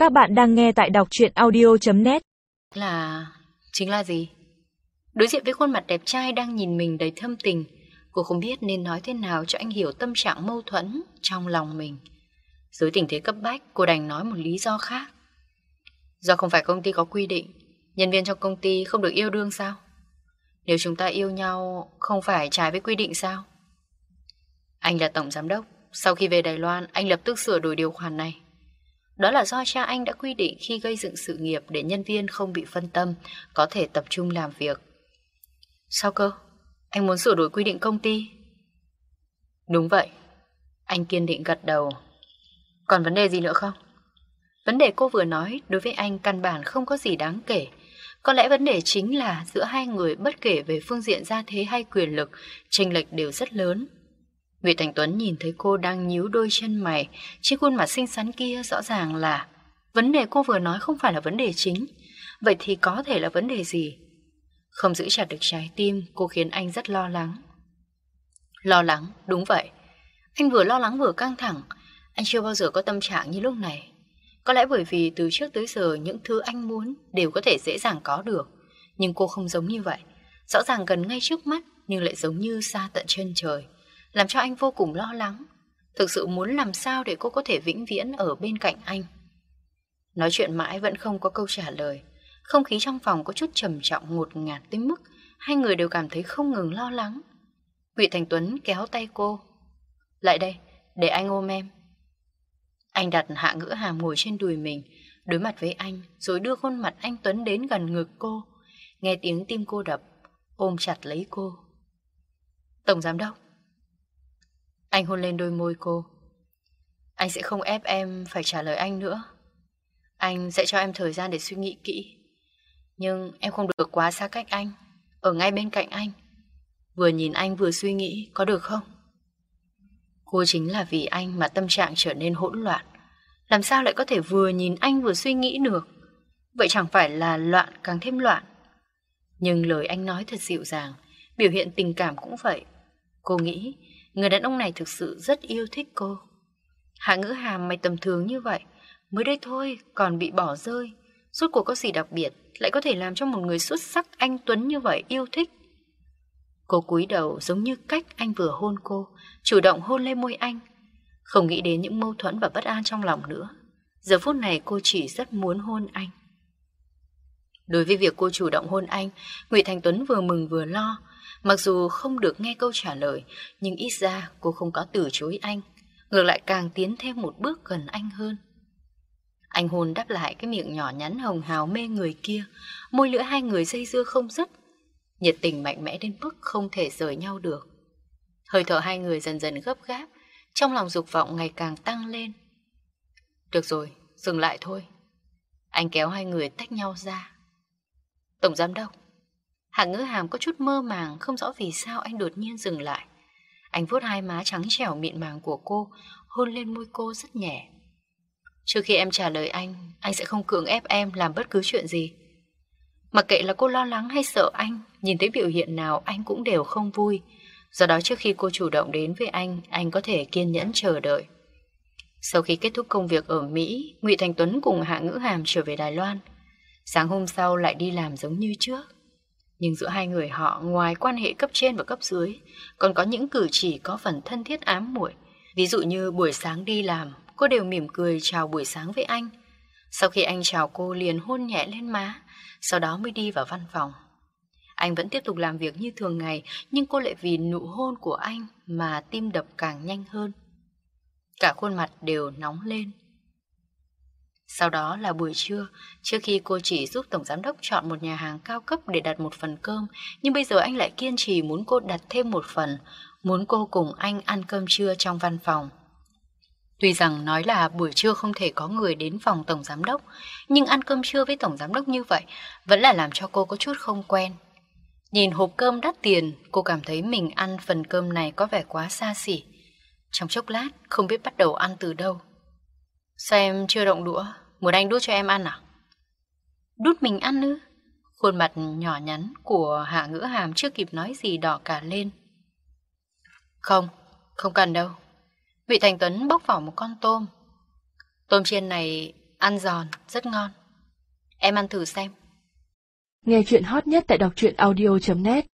Các bạn đang nghe tại đọc truyện audio.net. Chính là gì? Đối diện với khuôn mặt đẹp trai đang nhìn mình đầy thâm tình, cô không biết nên nói thế nào cho anh hiểu tâm trạng mâu thuẫn trong lòng mình. Dưới tình thế cấp bách, cô đành nói một lý do khác. Do không phải công ty có quy định nhân viên trong công ty không được yêu đương sao? Nếu chúng ta yêu nhau không phải trái với quy định sao? Anh là tổng giám đốc, sau khi về Đài Loan anh lập tức sửa đổi điều khoản này. Đó là do cha anh đã quy định khi gây dựng sự nghiệp để nhân viên không bị phân tâm, có thể tập trung làm việc. Sao cơ? Anh muốn sửa đổi quy định công ty? Đúng vậy. Anh kiên định gật đầu. Còn vấn đề gì nữa không? Vấn đề cô vừa nói đối với anh căn bản không có gì đáng kể. Có lẽ vấn đề chính là giữa hai người bất kể về phương diện gia thế hay quyền lực, chênh lệch đều rất lớn. Ngụy Thành Tuấn nhìn thấy cô đang nhíu đôi chân mày, trên khuôn mặt xinh xắn kia rõ ràng là vấn đề cô vừa nói không phải là vấn đề chính. Vậy thì có thể là vấn đề gì? Không giữ chặt được trái tim, cô khiến anh rất lo lắng. Lo lắng, đúng vậy. Anh vừa lo lắng vừa căng thẳng. Anh chưa bao giờ có tâm trạng như lúc này. Có lẽ bởi vì từ trước tới giờ những thứ anh muốn đều có thể dễ dàng có được. Nhưng cô không giống như vậy. Rõ ràng gần ngay trước mắt nhưng lại giống như xa tận chân trời, làm cho anh vô cùng lo lắng. Thực sự muốn làm sao để cô có thể vĩnh viễn ở bên cạnh anh. Nói chuyện mãi vẫn không có câu trả lời. Không khí trong phòng có chút trầm trọng ngột ngạt tới mức hai người đều cảm thấy không ngừng lo lắng. Ngụy Thành Tuấn kéo tay cô. Lại đây, để anh ôm em. Anh đặt Hạ Ngữ Hàm ngồi trên đùi mình, đối mặt với anh, rồi đưa khuôn mặt anh Tuấn đến gần ngực cô. Nghe tiếng tim cô đập, ôm chặt lấy cô. Tổng giám đốc. Anh hôn lên đôi môi cô. Anh sẽ không ép em phải trả lời anh nữa. Anh sẽ cho em thời gian để suy nghĩ kỹ. Nhưng em không được quá xa cách anh, ở ngay bên cạnh anh. Vừa nhìn anh vừa suy nghĩ, có được không? Cô chính là vì anh mà tâm trạng trở nên hỗn loạn. Làm sao lại có thể vừa nhìn anh vừa suy nghĩ được? Vậy chẳng phải là loạn càng thêm loạn. Nhưng lời anh nói thật dịu dàng, biểu hiện tình cảm cũng vậy. Cô nghĩ người đàn ông này thực sự rất yêu thích cô. Hạ Ngữ Hàm, mày tầm thường như vậy, mới đây thôi còn bị bỏ rơi. Rốt cuộc có gì đặc biệt lại có thể làm cho một người xuất sắc anh Tuấn như vậy yêu thích? Cô cúi đầu giống như cách anh vừa hôn cô, chủ động hôn lên môi anh. Không nghĩ đến những mâu thuẫn và bất an trong lòng nữa. Giờ phút này cô chỉ rất muốn hôn anh. Đối với việc cô chủ động hôn anh, Ngụy Thành Tuấn vừa mừng vừa lo. Mặc dù không được nghe câu trả lời, nhưng ít ra cô không có từ chối anh, ngược lại càng tiến thêm một bước gần anh hơn. Anh hôn đáp lại cái miệng nhỏ nhắn hồng hào mê người kia, môi lưỡi hai người dây dưa không dứt, nhiệt tình mạnh mẽ đến mức không thể rời nhau được. Hơi thở hai người dần dần gấp gáp, trong lòng dục vọng ngày càng tăng lên. Được rồi, dừng lại thôi. Anh kéo hai người tách nhau ra. Tổng giám đốc. Hạ Ngữ Hàm có chút mơ màng, không rõ vì sao anh đột nhiên dừng lại. Anh vuốt hai má trắng trẻo mịn màng của cô, hôn lên môi cô rất nhẹ. Trước khi em trả lời anh sẽ không cưỡng ép em làm bất cứ chuyện gì. Mặc kệ là cô lo lắng hay sợ anh, nhìn thấy biểu hiện nào anh cũng đều không vui. Do đó trước khi cô chủ động đến với anh có thể kiên nhẫn chờ đợi. Sau khi kết thúc công việc ở Mỹ, Ngụy Thành Tuấn cùng Hạ Ngữ Hàm trở về Đài Loan. Sáng hôm sau lại đi làm giống như trước. Nhưng giữa hai người họ, ngoài quan hệ cấp trên và cấp dưới, còn có những cử chỉ có phần thân thiết ám muội. Ví dụ như buổi sáng đi làm, cô đều mỉm cười chào buổi sáng với anh. Sau khi anh chào cô liền hôn nhẹ lên má, sau đó mới đi vào văn phòng. Anh vẫn tiếp tục làm việc như thường ngày, nhưng cô lại vì nụ hôn của anh mà tim đập càng nhanh hơn. Cả khuôn mặt đều nóng lên. Sau đó là buổi trưa, trước khi cô chỉ giúp tổng giám đốc chọn một nhà hàng cao cấp để đặt một phần cơm, nhưng bây giờ anh lại kiên trì muốn cô đặt thêm một phần, muốn cô cùng anh ăn cơm trưa trong văn phòng. Tuy rằng nói là buổi trưa không thể có người đến phòng tổng giám đốc, nhưng ăn cơm trưa với tổng giám đốc như vậy vẫn là làm cho cô có chút không quen. Nhìn hộp cơm đắt tiền, cô cảm thấy mình ăn phần cơm này có vẻ quá xa xỉ. Trong chốc lát, không biết bắt đầu ăn từ đâu. Sao em chưa động đũa? Muốn anh đút cho em ăn à? Đút mình ăn ư? Khuôn mặt nhỏ nhắn của Hạ Ngữ Hàm chưa kịp nói gì đỏ cả lên. Không, không cần đâu. Ngụy Thành Tuấn bóc vỏ một con tôm. Tôm chiên này ăn giòn, rất ngon. Em ăn thử xem. Nghe chuyện hot nhất tại đọc truyện audio.net